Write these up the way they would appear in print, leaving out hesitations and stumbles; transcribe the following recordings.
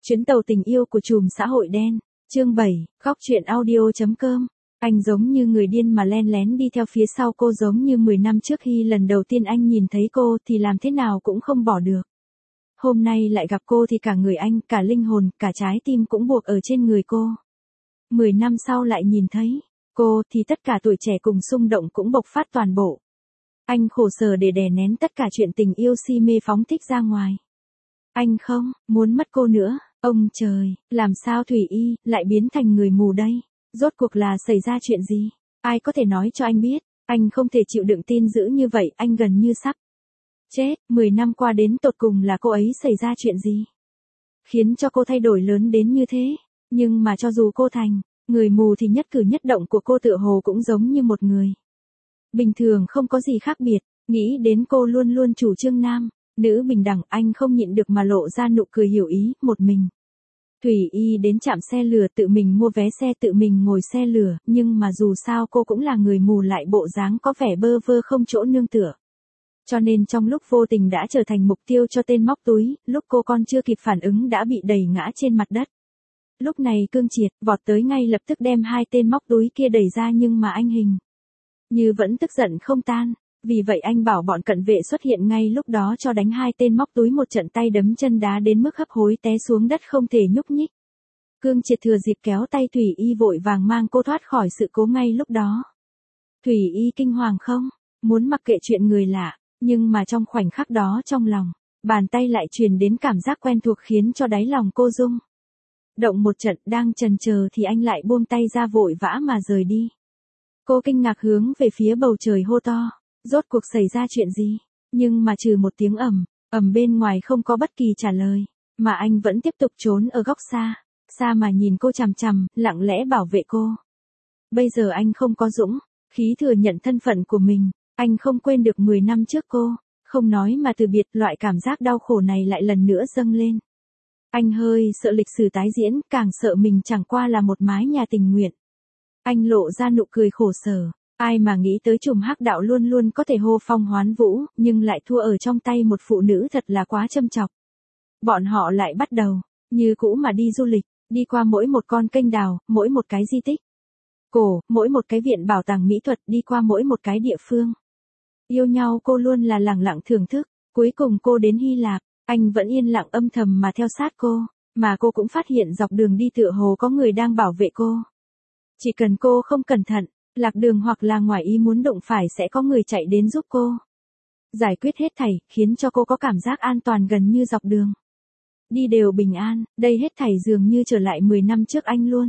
Chuyến tàu tình yêu của trùm xã hội đen. Chương 7, góc truyện audio.com. Anh giống như người điên mà len lén đi theo phía sau cô, giống như 10 năm trước khi lần đầu tiên anh nhìn thấy cô thì làm thế nào cũng không bỏ được. Hôm nay lại gặp cô thì cả người anh, cả linh hồn, cả trái tim cũng buộc ở trên người cô. 10 năm sau lại nhìn thấy cô thì tất cả tuổi trẻ cùng xung động cũng bộc phát toàn bộ. Anh khổ sở để đè nén tất cả chuyện tình yêu si mê phóng thích ra ngoài. Anh không muốn mất cô nữa. Ông trời, làm sao Thủy Y lại biến thành người mù đây? Rốt cuộc là xảy ra chuyện gì? Ai có thể nói cho anh biết? Anh không thể chịu đựng tin dữ như vậy, anh gần như sắp chết. 10 năm qua đến tột cùng là cô ấy xảy ra chuyện gì? Khiến cho cô thay đổi lớn đến như thế. Nhưng mà cho dù cô thành người mù thì nhất cử nhất động của cô tựa hồ cũng giống như một người bình thường, không có gì khác biệt. Nghĩ đến cô luôn luôn chủ trương nam nữ bình đẳng, anh không nhịn được mà lộ ra nụ cười hiểu ý. Một mình Thủy Y đến trạm xe lửa, tự mình mua vé xe, tự mình ngồi xe lửa, nhưng mà dù sao cô cũng là người mù, lại bộ dáng có vẻ bơ vơ không chỗ nương tựa. Cho nên trong lúc vô tình đã trở thành mục tiêu cho tên móc túi, lúc cô còn chưa kịp phản ứng đã bị đẩy ngã trên mặt đất. Lúc này Cương Triệt vọt tới ngay lập tức đem hai tên móc túi kia đẩy ra, nhưng mà anh hình như vẫn tức giận không tan. Vì vậy anh bảo bọn cận vệ xuất hiện ngay lúc đó cho đánh hai tên móc túi một trận tay đấm chân đá đến mức hấp hối té xuống đất không thể nhúc nhích. Cương Triệt thừa dịp kéo tay Thủy Y vội vàng mang cô thoát khỏi sự cố ngay lúc đó. Thủy Y kinh hoàng không muốn mặc kệ chuyện người lạ, nhưng mà trong khoảnh khắc đó trong lòng bàn tay lại truyền đến cảm giác quen thuộc khiến cho đáy lòng cô rung động một trận. Đang chần chờ thì anh lại buông tay ra vội vã mà rời đi. Cô kinh ngạc hướng về phía bầu trời hô to. Rốt cuộc xảy ra chuyện gì? Nhưng mà trừ một tiếng ầm bên ngoài không có bất kỳ trả lời, mà anh vẫn tiếp tục trốn ở góc xa mà nhìn cô chằm chằm, lặng lẽ bảo vệ cô. Bây giờ anh không có dũng khí thừa nhận thân phận của mình, anh không quên được 10 năm trước cô không nói mà từ biệt, loại cảm giác đau khổ này lại lần nữa dâng lên. Anh hơi sợ lịch sử tái diễn, càng sợ mình chẳng qua là một mái nhà tình nguyện. Anh lộ ra nụ cười khổ sở. Ai mà nghĩ tới trùm hắc đạo luôn luôn có thể hô phong hoán vũ, nhưng lại thua ở trong tay một phụ nữ thật là quá châm chọc. Bọn họ lại bắt đầu như cũ mà đi du lịch, đi qua mỗi một con kênh đào, mỗi một cái di tích cổ, mỗi một cái viện bảo tàng mỹ thuật, đi qua mỗi một cái địa phương. Yêu nhau cô luôn là lẳng lặng thưởng thức. Cuối cùng cô đến Hy Lạp, anh vẫn yên lặng âm thầm mà theo sát cô, mà cô cũng phát hiện dọc đường đi tựa hồ có người đang bảo vệ cô. Chỉ cần cô không cẩn thận, lạc đường hoặc là ngoài ý muốn đụng phải sẽ có người chạy đến giúp cô giải quyết hết thảy, khiến cho cô có cảm giác an toàn gần như dọc đường đi đều bình an. Đây hết thảy dường như trở lại 10 năm trước, anh luôn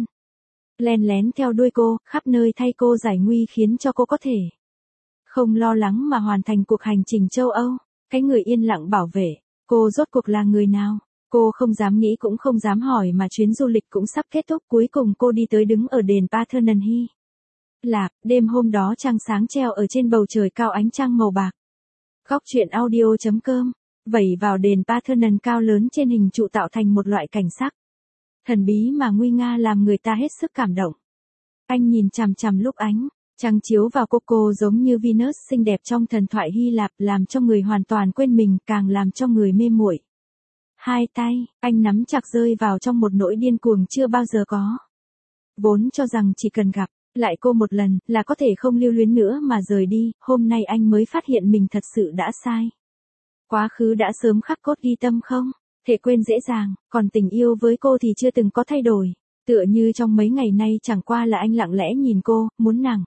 len lén theo đuôi cô, khắp nơi thay cô giải nguy, khiến cho cô có thể không lo lắng mà hoàn thành cuộc hành trình châu Âu. Cái người yên lặng bảo vệ cô rốt cuộc là người nào? Cô không dám nghĩ cũng không dám hỏi, mà chuyến du lịch cũng sắp kết thúc. Cuối cùng cô đi tới đứng ở đền Parthenon Hy Lạp. Đêm hôm đó trăng sáng treo ở trên bầu trời cao, ánh trăng màu bạc. Góc truyện audio.com. Vẩy vào đền Parthenon cao lớn trên hình trụ tạo thành một loại cảnh sắc thần bí mà nguy nga, làm người ta hết sức cảm động. Anh nhìn chằm chằm lúc ánh trăng chiếu vào cô giống như Venus xinh đẹp trong thần thoại Hy Lạp, làm cho người hoàn toàn quên mình, càng làm cho người mê muội. Hai tay anh nắm chặt rơi vào trong một nỗi điên cuồng chưa bao giờ có. Vốn cho rằng chỉ cần gặp lại cô một lần là có thể không lưu luyến nữa mà rời đi, hôm nay anh mới phát hiện mình thật sự đã sai. Quá khứ đã sớm khắc cốt ghi tâm, không thể quên dễ dàng, còn tình yêu với cô thì chưa từng có thay đổi. Tựa như trong mấy ngày nay chẳng qua là anh lặng lẽ nhìn cô, muốn nàng,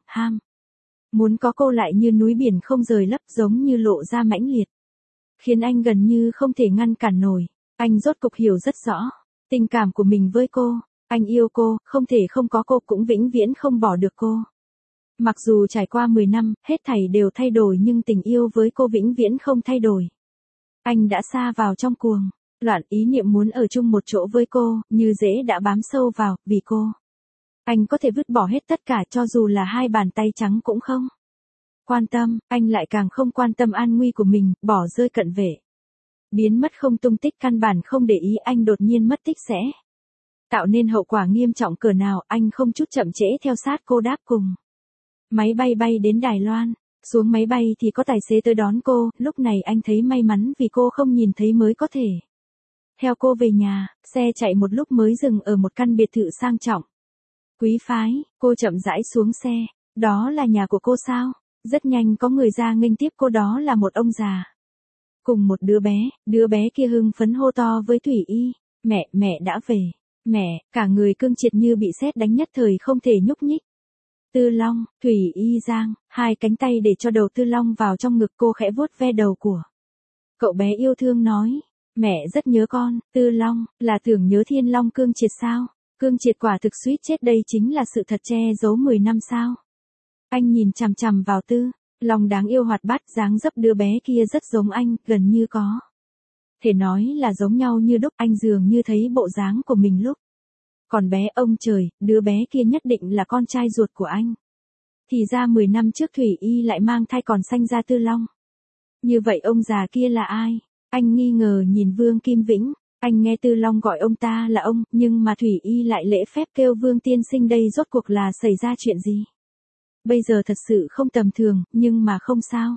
muốn có cô lại như núi biển không rời lấp, giống như lộ ra mãnh liệt, khiến anh gần như không thể ngăn cản nổi. Anh rốt cục hiểu rất rõ tình cảm của mình với cô. Anh yêu cô, không thể không có cô, cũng vĩnh viễn không bỏ được cô. Mặc dù trải qua 10 năm, hết thảy đều thay đổi, nhưng tình yêu với cô vĩnh viễn không thay đổi. Anh đã sa vào trong cuồng loạn, ý niệm muốn ở chung một chỗ với cô, như rễ đã bám sâu vào, vì cô. Anh có thể vứt bỏ hết tất cả, cho dù là hai bàn tay trắng cũng không quan tâm. Anh lại càng không quan tâm an nguy của mình, bỏ rơi cận vệ, biến mất không tung tích, căn bản không để ý anh đột nhiên mất tích sẽ tạo nên hậu quả nghiêm trọng cỡ nào. Anh không chút chậm trễ theo sát cô, đáp cùng máy bay đến Đài Loan. Xuống máy bay thì có tài xế tới đón cô. Lúc này anh thấy may mắn vì cô không nhìn thấy mới có thể Theo cô về nhà, xe chạy một lúc mới dừng ở một căn biệt thự sang trọng. Quý phái, cô chậm rãi xuống xe. Đó là nhà của cô sao? Rất nhanh có người ra nghênh tiếp cô, đó là một ông già. Cùng một đứa bé kia hưng phấn hô to với Thủy Y. Mẹ đã về. Mẹ, cả người Cương Triệt như bị sét đánh, nhất thời không thể nhúc nhích. Tư Long, Thủy Y giang hai cánh tay để cho đầu Tư Long vào trong ngực cô, khẽ vuốt ve đầu của cậu bé yêu thương nói. Mẹ rất nhớ con. Tư Long, là tưởng nhớ Thiên Long Cương Triệt sao? Cương Triệt quả thực suýt chết, đây chính là sự thật che giấu 10 năm sao? Anh nhìn chằm chằm vào Tư Long đáng yêu hoạt bát, dáng dấp đứa bé kia rất giống anh, gần như có thể nói là giống nhau như đúc. Anh dường như thấy bộ dáng của mình lúc còn bé. Ông trời, đứa bé kia nhất định là con trai ruột của anh. Thì ra 10 năm trước Thủy Y lại mang thai còn sanh ra Tư Long. Như vậy ông già kia là ai? Anh nghi ngờ nhìn Vương Kim Vĩnh. Anh nghe Tư Long gọi ông ta là ông, nhưng mà Thủy Y lại lễ phép kêu Vương tiên sinh, đây rốt cuộc là xảy ra chuyện gì? Bây giờ thật sự không tầm thường, nhưng mà không sao.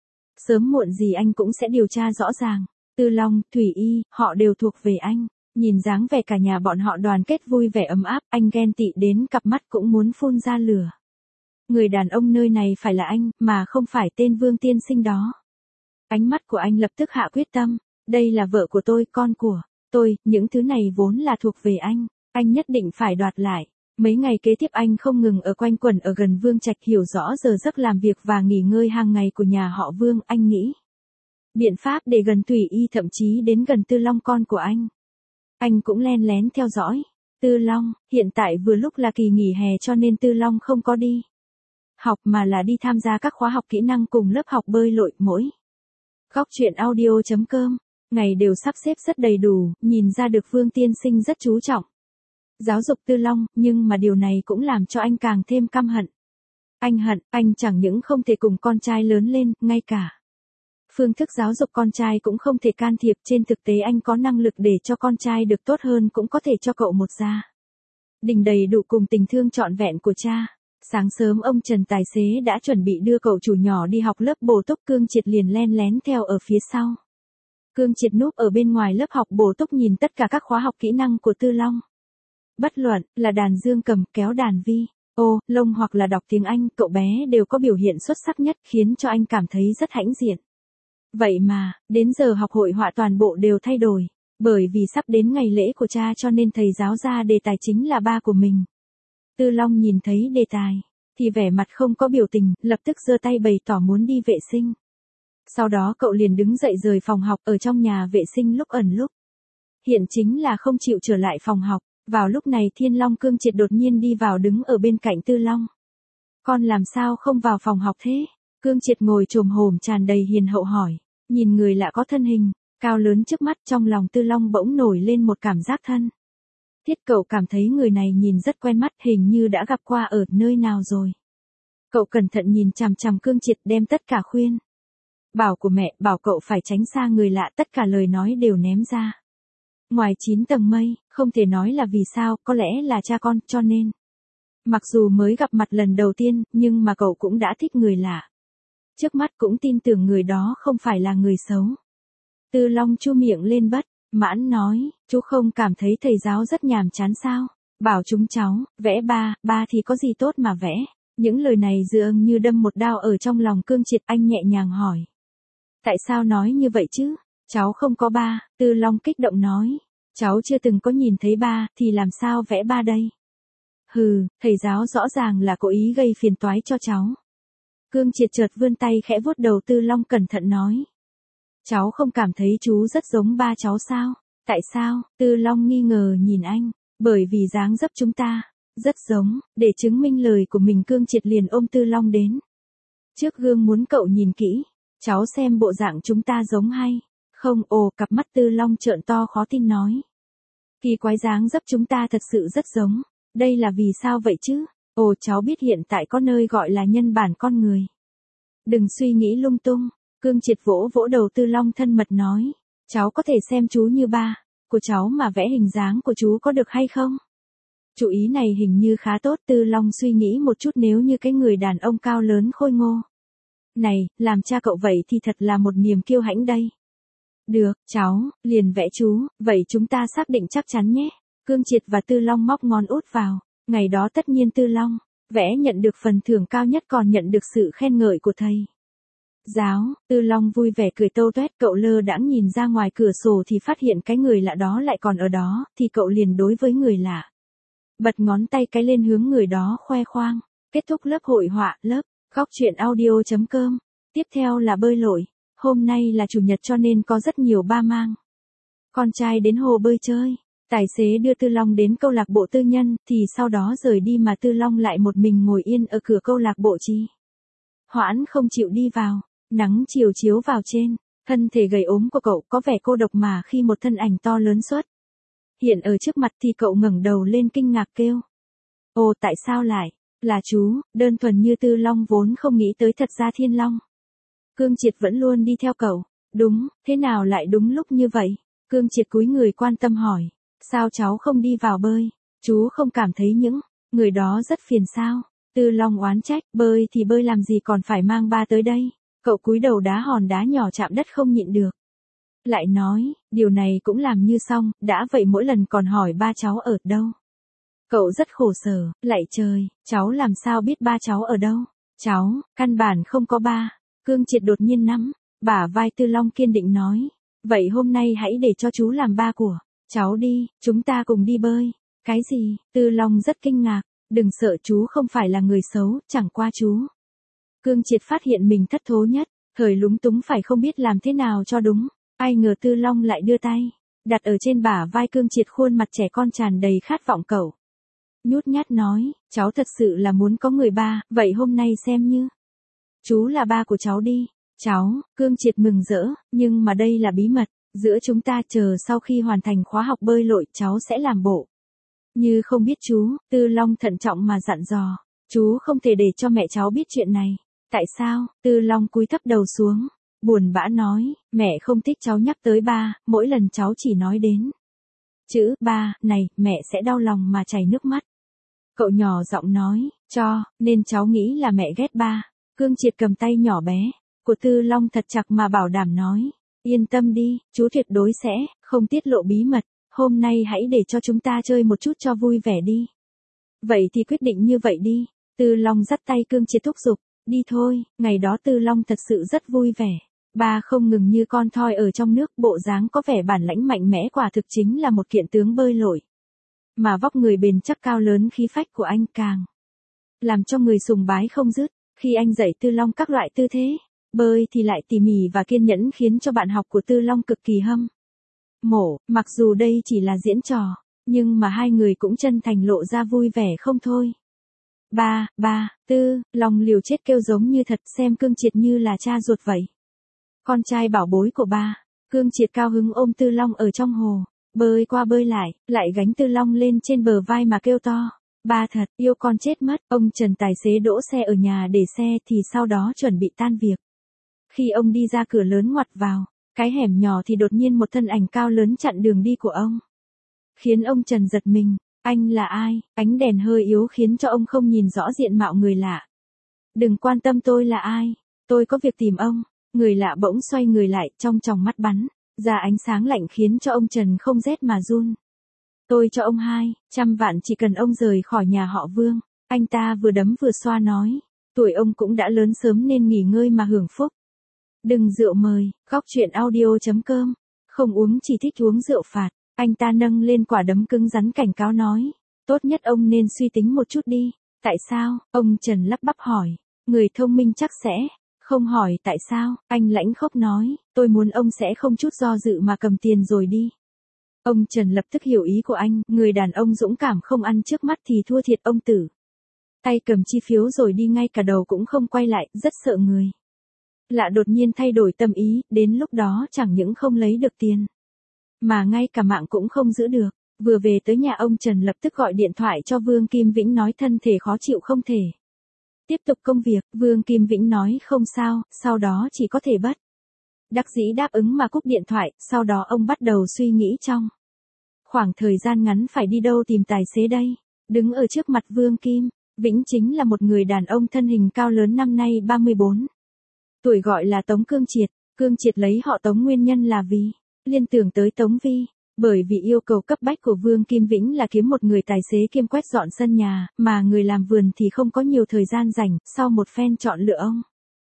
Sớm muộn gì anh cũng sẽ điều tra rõ ràng. Tư Long, Thủy Y, họ đều thuộc về anh. Nhìn dáng vẻ cả nhà bọn họ đoàn kết vui vẻ ấm áp, anh ghen tị đến cặp mắt cũng muốn phun ra lửa. Người đàn ông nơi này phải là anh, mà không phải tên Vương tiên sinh đó. Ánh mắt của anh lập tức hạ quyết tâm. Đây là vợ của tôi, con của tôi, những thứ này vốn là thuộc về anh nhất định phải đoạt lại. Mấy ngày kế tiếp anh không ngừng ở quanh quẩn ở gần Vương Trạch, hiểu rõ giờ giấc làm việc và nghỉ ngơi hàng ngày của nhà họ Vương. Anh nghĩ biện pháp để gần Thủy Y, thậm chí đến gần Tư Long con của anh. Anh cũng len lén theo dõi Tư Long. Hiện tại vừa lúc là kỳ nghỉ hè cho nên Tư Long không có đi học mà là đi tham gia các khóa học kỹ năng cùng lớp học bơi lội. Mỗi góc truyện audio.com ngày đều sắp xếp rất đầy đủ, nhìn ra được Vương tiên sinh rất chú trọng giáo dục Tư Long, nhưng mà điều này cũng làm cho anh càng thêm căm hận. Anh hận, anh chẳng những không thể cùng con trai lớn lên, ngay cả phương thức giáo dục con trai cũng không thể can thiệp. Trên thực tế anh có năng lực để cho con trai được tốt hơn, cũng có thể cho cậu một gia đình đầy đủ cùng tình thương trọn vẹn của cha. Sáng sớm ông Trần tài xế đã chuẩn bị đưa cậu chủ nhỏ đi học lớp bổ túc, Cương Triệt liền len lén theo ở phía sau. Cương Triệt núp ở bên ngoài lớp học bổ túc nhìn tất cả các khóa học kỹ năng của Tư Long. Bất luận là đàn dương cầm, kéo đàn vi, ô, lông hoặc là đọc tiếng Anh, cậu bé đều có biểu hiện xuất sắc nhất, khiến cho anh cảm thấy rất hãnh diện. Vậy mà, đến giờ học hội họa toàn bộ đều thay đổi. Bởi vì sắp đến ngày lễ của cha cho nên thầy giáo ra đề tài chính là ba của mình. Tư Long nhìn thấy đề tài thì vẻ mặt không có biểu tình, lập tức giơ tay bày tỏ muốn đi vệ sinh. Sau đó cậu liền đứng dậy rời phòng học, ở trong nhà vệ sinh lúc ẩn lúc hiện chính là không chịu trở lại phòng học. Vào lúc này Thiên Long Cương Triệt đột nhiên đi vào, đứng ở bên cạnh Tư Long. Con làm sao không vào phòng học thế? Cương Triệt ngồi chồm hổm tràn đầy hiền hậu hỏi. Nhìn người lạ có thân hình cao lớn trước mắt, trong lòng Tư Long bỗng nổi lên một cảm giác thân thiết. Cậu cảm thấy người này nhìn rất quen mắt, hình như đã gặp qua ở nơi nào rồi. Cậu cẩn thận nhìn chằm chằm Cương Triệt, đem tất cả khuyên bảo của mẹ, bảo cậu phải tránh xa người lạ, tất cả lời nói đều ném ra ngoài 9 tầng mây. Không thể nói là vì sao, có lẽ là cha con, cho nên mặc dù mới gặp mặt lần đầu tiên, nhưng mà cậu cũng đã thích người lạ trước mắt, cũng tin tưởng người đó không phải là người xấu. Tư Long chu miệng lên bất mãn nói, chú không cảm thấy thầy giáo rất nhàm chán sao? Bảo chúng cháu vẽ ba thì có gì tốt mà vẽ? Những lời này dường như đâm một đao ở trong lòng Cương Triệt. Anh nhẹ nhàng hỏi, tại sao nói như vậy chứ? Cháu không có ba. Tư Long kích động nói, cháu chưa từng có nhìn thấy ba, thì làm sao vẽ ba đây? Hừ, thầy giáo rõ ràng là cố ý gây phiền toái cho cháu. Cương Triệt chợt vươn tay khẽ vuốt đầu Tư Long, cẩn thận nói, cháu không cảm thấy chú rất giống ba cháu sao? Tại sao? Tư Long nghi ngờ nhìn anh. Bởi vì dáng dấp chúng ta rất giống. Để chứng minh lời của mình, Cương Triệt liền ôm Tư Long đến trước gương, muốn cậu nhìn kỹ, cháu xem bộ dạng chúng ta giống hay không? Ồ, cặp mắt Tư Long trợn to khó tin nói, kỳ quái, dáng dấp chúng ta thật sự rất giống. Đây là vì sao vậy chứ? Ồ, cháu biết hiện tại có nơi gọi là nhân bản con người. Đừng suy nghĩ lung tung. Cương Triệt vỗ vỗ đầu Tư Long thân mật nói, cháu có thể xem chú như ba của cháu mà vẽ hình dáng của chú có được hay không? Chủ ý này hình như khá tốt. Tư Long suy nghĩ một chút, nếu như cái người đàn ông cao lớn khôi ngô này làm cha cậu vậy thì thật là một niềm kiêu hãnh đây. Được, cháu, liền vẽ chú, vậy chúng ta xác định chắc chắn nhé. Cương Triệt và Tư Long móc ngón út vào, ngày đó tất nhiên Tư Long, vẽ nhận được phần thưởng cao nhất còn nhận được sự khen ngợi của thầy giáo. Tư Long vui vẻ cười tâu tuét, cậu lơ đãng nhìn ra ngoài cửa sổ thì phát hiện cái người lạ đó lại còn ở đó, thì cậu liền đối với người lạ. Bật ngón tay cái lên hướng người đó khoe khoang. Kết thúc lớp hội họa, lớp góc truyện audio.com. Tiếp theo là bơi lội. Hôm nay là chủ nhật cho nên có rất nhiều ba mang con trai đến hồ bơi chơi. Tài xế đưa Tư Long đến câu lạc bộ tư nhân, thì sau đó rời đi mà Tư Long lại một mình ngồi yên ở cửa câu lạc bộ trì hoãn không chịu đi vào. Nắng chiều chiếu vào trên thân thể gầy ốm của cậu, có vẻ cô độc mà khi một thân ảnh to lớn xuất hiện ở trước mặt thì cậu ngẩng đầu lên kinh ngạc kêu. Ồ, tại sao lại là chú? Đơn thuần như Tư Long vốn không nghĩ tới, thật ra Thiên Long Cương Triệt vẫn luôn đi theo cậu. Đúng, thế nào lại đúng lúc như vậy? Cương Triệt cúi người quan tâm hỏi. Sao cháu không đi vào bơi? Chú không cảm thấy những người đó rất phiền sao? Tư Long oán trách, bơi thì bơi làm gì còn phải mang ba tới đây? Cậu cúi đầu đá hòn đá nhỏ chạm đất không nhịn được. Lại nói, điều này cũng làm như xong, đã vậy mỗi lần còn hỏi ba cháu ở đâu. Cậu rất khổ sở, lạy trời, cháu làm sao biết ba cháu ở đâu? Cháu, căn bản không có ba. Cương Triệt đột nhiên nắm bả vai Tư Long kiên định nói. Vậy hôm nay hãy để cho chú làm ba của cháu đi, chúng ta cùng đi bơi. Cái gì? Tư Long rất kinh ngạc. Đừng sợ, chú không phải là người xấu, chẳng qua chú. Cương Triệt phát hiện mình thất thố nhất, thời lúng túng phải không biết làm thế nào cho đúng. Ai ngờ Tư Long lại đưa tay đặt ở trên bả vai Cương Triệt, khuôn mặt trẻ con tràn đầy khát vọng cậu. Nhút nhát nói, cháu thật sự là muốn có người ba, vậy hôm nay xem như chú là ba của cháu đi. Cháu, Cương Triệt mừng rỡ, nhưng mà đây là bí mật giữa chúng ta, chờ sau khi hoàn thành khóa học bơi lội cháu sẽ làm bộ như không biết chú. Tư Long thận trọng mà dặn dò, chú không thể để cho mẹ cháu biết chuyện này. Tại sao? Tư Long cúi thấp đầu xuống, buồn bã nói, mẹ không thích cháu nhắc tới ba, mỗi lần cháu chỉ nói đến chữ ba này, mẹ sẽ đau lòng mà chảy nước mắt. Cậu nhỏ giọng nói, cho nên cháu nghĩ là mẹ ghét ba. Cương Triệt cầm tay nhỏ bé của Tư Long thật chặt mà bảo đảm nói, yên tâm đi, chú tuyệt đối sẽ không tiết lộ bí mật. Hôm nay hãy để cho chúng ta chơi một chút cho vui vẻ đi. Vậy thì quyết định như vậy đi. Tư Long dắt tay Cương Triệt thúc giục, đi thôi. Ngày đó Tư Long thật sự rất vui vẻ. Ba không ngừng như con thoi ở trong nước, bộ dáng có vẻ bản lãnh mạnh mẽ, quả thực chính là một kiện tướng bơi lội. Mà vóc người bền chắc cao lớn, khí phách của anh càng làm cho người sùng bái không dứt. Khi anh dạy Tư Long các loại tư thế bơi thì lại tỉ mỉ và kiên nhẫn, khiến cho bạn học của Tư Long cực kỳ hâm mộ. Mặc dù đây chỉ là diễn trò, nhưng mà hai người cũng chân thành lộ ra vui vẻ không thôi. Tư Long liều chết kêu giống như thật, xem Cương Triệt như là cha ruột vậy. Con trai bảo bối của ba. Cương Triệt cao hứng ôm Tư Long ở trong hồ, bơi qua bơi lại gánh Tư Long lên trên bờ vai mà kêu to. Ba thật yêu con chết mất. Ông Trần tài xế đỗ xe ở nhà để xe thì sau đó chuẩn bị tan việc. Khi ông đi ra cửa lớn ngoặt vào cái hẻm nhỏ thì đột nhiên một thân ảnh cao lớn chặn đường đi của ông, khiến ông Trần giật mình. Anh là ai? Ánh đèn hơi yếu khiến cho ông không nhìn rõ diện mạo người lạ. Đừng quan tâm tôi là ai, tôi có việc tìm ông. Người lạ bỗng xoay người lại, trong tròng mắt bắn ra ánh sáng lạnh khiến cho ông Trần không rét mà run. Tôi cho ông 200 vạn chỉ cần ông rời khỏi nhà họ Vương. Anh ta vừa đấm vừa xoa nói. Tuổi ông cũng đã lớn, sớm nên nghỉ ngơi mà hưởng phúc. Đừng rượu mời, góc truyện audio.com. Không uống chỉ thích uống rượu phạt. Anh ta nâng lên quả đấm cứng rắn cảnh cáo nói. Tốt nhất ông nên suy tính một chút đi. Tại sao? Ông Trần lắp bắp hỏi. Người thông minh chắc sẽ không hỏi tại sao. Anh lãnh khốc nói. Tôi muốn ông sẽ không chút do dự mà cầm tiền rồi đi. Ông Trần lập tức hiểu ý của anh. Người đàn ông dũng cảm không ăn trước mắt thì thua thiệt ông tử. Tay cầm chi phiếu rồi đi ngay, cả đầu cũng không quay lại, rất sợ người lạ đột nhiên thay đổi tâm ý. Đến lúc đó chẳng những không lấy được tiền, mà ngay cả mạng cũng không giữ được. Vừa về tới nhà, ông Trần lập tức gọi điện thoại cho Vương Kim Vĩnh, nói thân thể khó chịu không thể tiếp tục công việc. Vương Kim Vĩnh nói không sao, sau đó chỉ có thể bất đắc dĩ đáp ứng mà cúp điện thoại. Sau đó ông bắt đầu suy nghĩ trong khoảng thời gian ngắn phải đi đâu tìm tài xế đây. Đứng ở trước mặt Vương Kim Vĩnh chính là một người đàn ông thân hình cao lớn, năm nay 34 tuổi, gọi là Tống Cương Triệt. Cương Triệt lấy họ Tống nguyên nhân là vì liên tưởng tới Tống Vi, bởi vì yêu cầu cấp bách của Vương Kim Vĩnh là kiếm một người tài xế kiêm quét dọn sân nhà, mà người làm vườn thì không có nhiều thời gian rảnh, sau một phen chọn lựa ông.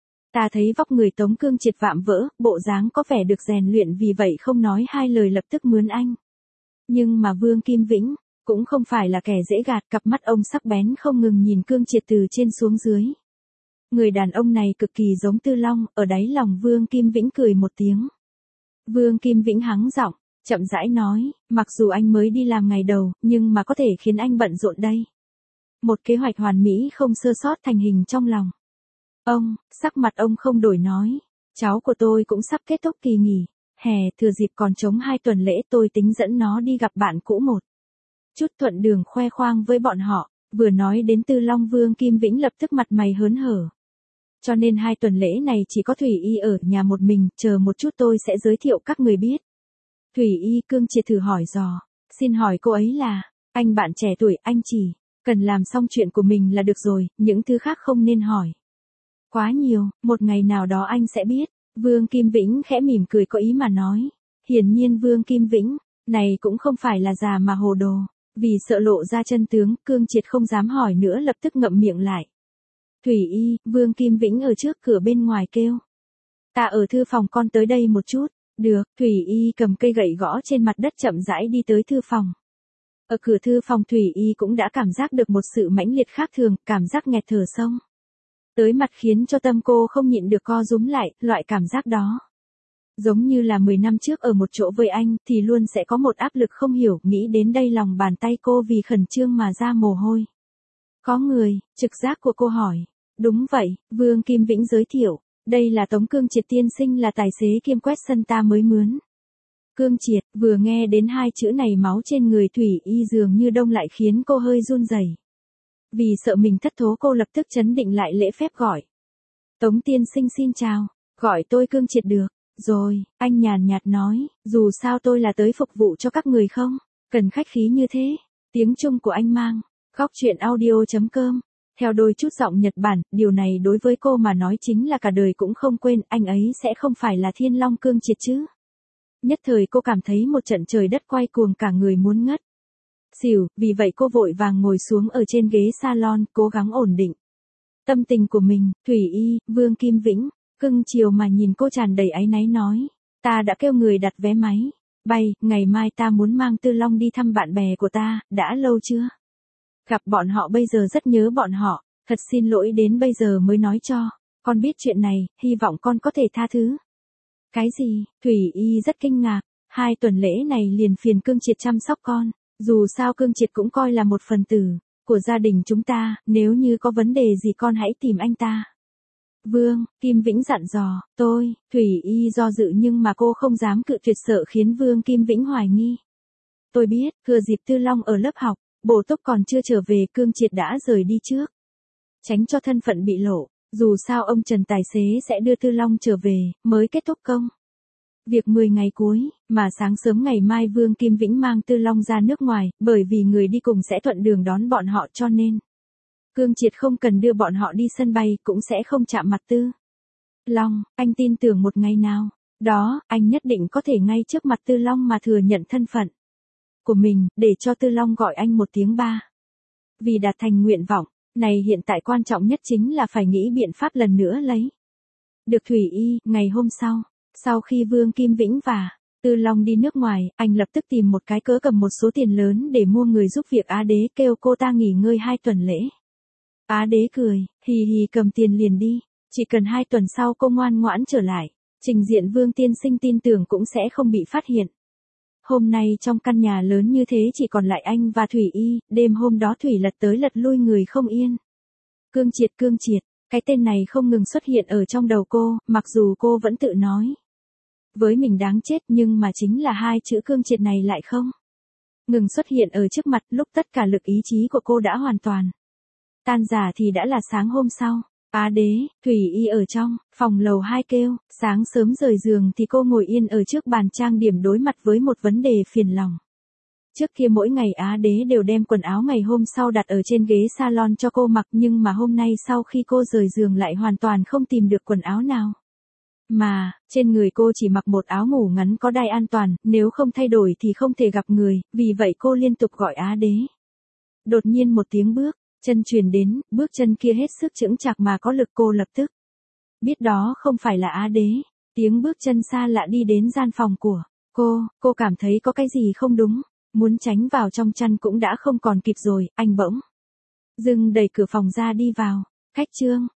Ta thấy vóc người Tống Cương Triệt vạm vỡ, bộ dáng có vẻ được rèn luyện vì vậy không nói hai lời lập tức mướn anh. Nhưng mà Vương Kim Vĩnh cũng không phải là kẻ dễ gạt, cặp mắt ông sắc bén không ngừng nhìn Cương Triệt từ trên xuống dưới. Người đàn ông này cực kỳ giống Tư Long, ở đáy lòng Vương Kim Vĩnh cười một tiếng. Vương Kim Vĩnh hắng giọng, chậm rãi nói, mặc dù anh mới đi làm ngày đầu, nhưng mà có thể khiến anh bận rộn đây. Một kế hoạch hoàn mỹ không sơ sót thành hình trong lòng. Ông, sắc mặt ông không đổi nói, cháu của tôi cũng sắp kết thúc kỳ nghỉ, hè thừa dịp còn trống 2 tuần lễ tôi tính dẫn nó đi gặp bạn cũ một chút thuận đường khoe khoang với bọn họ, vừa nói đến Tư Long Vương Kim Vĩnh lập tức mặt mày hớn hở. Cho nên 2 tuần lễ này chỉ có Thủy Y ở nhà một mình, chờ một chút tôi sẽ giới thiệu các người biết. Thủy Y Cương Triệt thử hỏi dò, xin hỏi cô ấy là, anh bạn trẻ tuổi, anh chỉ cần làm xong chuyện của mình là được rồi, những thứ khác không nên hỏi. Quá nhiều, một ngày nào đó anh sẽ biết. Vương Kim Vĩnh khẽ mỉm cười có ý mà nói. Hiển nhiên Vương Kim Vĩnh này cũng không phải là già mà hồ đồ, vì sợ lộ ra chân tướng, Cương Triệt không dám hỏi nữa lập tức ngậm miệng lại. Thủy Y, Vương Kim Vĩnh ở trước cửa bên ngoài kêu. Ta ở thư phòng, con tới đây một chút. Được, Thủy Y cầm cây gậy gõ trên mặt đất chậm rãi đi tới thư phòng. Ở cửa thư phòng Thủy Y cũng đã cảm giác được một sự mãnh liệt khác thường, cảm giác nghẹt thở sông tới mặt khiến cho tâm cô không nhịn được co rúm lại, loại cảm giác đó. Giống như là 10 năm trước ở một chỗ với anh thì luôn sẽ có một áp lực không hiểu, nghĩ đến đây lòng bàn tay cô vì khẩn trương mà ra mồ hôi. Có người, trực giác của cô hỏi. Đúng vậy, Vương Kim Vĩnh giới thiệu, đây là Tống Cương Triệt tiên sinh, là tài xế kiêm quét sân ta mới mướn. Cương Triệt, vừa nghe đến 2 chữ này máu trên người Thủy Y dường như đông lại khiến cô hơi run rẩy. Vì sợ mình thất thố cô lập tức trấn định lại lễ phép gọi. Tống tiên sinh xin chào, gọi tôi Cương Triệt được. Rồi, anh nhàn nhạt nói, dù sao tôi là tới phục vụ cho các người không, cần khách khí như thế. Tiếng Trung của anh mang, góc chuyện audio.com. Theo đôi chút giọng Nhật Bản, điều này đối với cô mà nói chính là cả đời cũng không quên, anh ấy sẽ không phải là Thiên Long Cương Triệt chứ. Nhất thời cô cảm thấy một trận trời đất quay cuồng, cả người muốn ngất xỉu, vì vậy cô vội vàng ngồi xuống ở trên ghế salon, cố gắng ổn định tâm tình của mình. Thủy Y, Vương Kim Vĩnh cưng chiều mà nhìn cô tràn đầy áy náy nói, ta đã kêu người đặt vé máy bay, ngày mai ta muốn mang Tư Long đi thăm bạn bè của ta, đã lâu chưa gặp bọn họ, bây giờ rất nhớ bọn họ, thật xin lỗi đến bây giờ mới nói cho con biết chuyện này, hy vọng con có thể tha thứ. Cái gì? Thủy Y rất kinh ngạc, 2 tuần lễ này liền phiền Cương Triệt chăm sóc con, dù sao Cương Triệt cũng coi là một phần tử của gia đình chúng ta, nếu như có vấn đề gì con hãy tìm anh ta. Vương Kim Vĩnh dặn dò, Thủy Y do dự nhưng mà cô không dám cự tuyệt, sợ khiến Vương Kim Vĩnh hoài nghi. Tôi biết, thừa dịp Tư Long ở lớp học, bổ túc còn chưa trở về, Cương Triệt đã rời đi trước. Tránh cho thân phận bị lộ, dù sao ông Trần tài xế sẽ đưa Tư Long trở về, mới kết thúc công việc 10 ngày cuối, mà sáng sớm ngày mai Vương Kim Vĩnh mang Tư Long ra nước ngoài, bởi vì người đi cùng sẽ thuận đường đón bọn họ cho nên Cương Triệt không cần đưa bọn họ đi sân bay, cũng sẽ không chạm mặt Tư Long. Anh tin tưởng một ngày nào đó, anh nhất định có thể ngay trước mặt Tư Long mà thừa nhận thân phận của mình, để cho Tư Long gọi anh một tiếng ba. Vì đạt thành nguyện vọng này, hiện tại quan trọng nhất chính là phải nghĩ biện pháp lần nữa lấy được Thủy Y. Ngày hôm sau khi Vương Kim Vĩnh và Tư Long đi nước ngoài, anh lập tức tìm một cái cớ cầm một số tiền lớn để mua người giúp việc Á Đế, kêu cô ta nghỉ ngơi 2 tuần lễ. Á Đế cười, hì hì cầm tiền liền đi, chỉ cần 2 tuần sau cô ngoan ngoãn trở lại, trình diện Vương tiên sinh tin tưởng cũng sẽ không bị phát hiện. Hôm nay trong căn nhà lớn như thế chỉ còn lại anh và Thủy Y, đêm hôm đó Thủy lật tới lật lui người không yên. Cương Triệt, cái tên này không ngừng xuất hiện ở trong đầu cô, mặc dù cô vẫn tự nói với mình đáng chết, nhưng mà chính là 2 chữ Cương Triệt này lại không ngừng xuất hiện ở trước mặt, lúc tất cả lực ý chí của cô đã hoàn toàn tan rã thì đã là sáng hôm sau. Á Đế, Thủy Y ở trong phòng lầu 2 kêu, sáng sớm rời giường thì cô ngồi yên ở trước bàn trang điểm đối mặt với một vấn đề phiền lòng. Trước kia mỗi ngày Á Đế đều đem quần áo ngày hôm sau đặt ở trên ghế salon cho cô mặc, nhưng mà hôm nay sau khi cô rời giường lại hoàn toàn không tìm được quần áo nào Mà, trên người cô chỉ mặc một áo ngủ ngắn có đai an toàn, nếu không thay đổi thì không thể gặp người, vì vậy cô liên tục gọi Á Đế. Đột nhiên một tiếng bước chân truyền đến, bước chân kia hết sức chững chạc mà có lực, cô lập tức biết đó không phải là Á Đế. Tiếng bước chân xa lạ đi đến gian phòng của cô cảm thấy có cái gì không đúng, muốn tránh vào trong chăn cũng đã không còn kịp rồi, anh bỗng dưng đẩy cửa phòng ra đi vào. Khách Trương,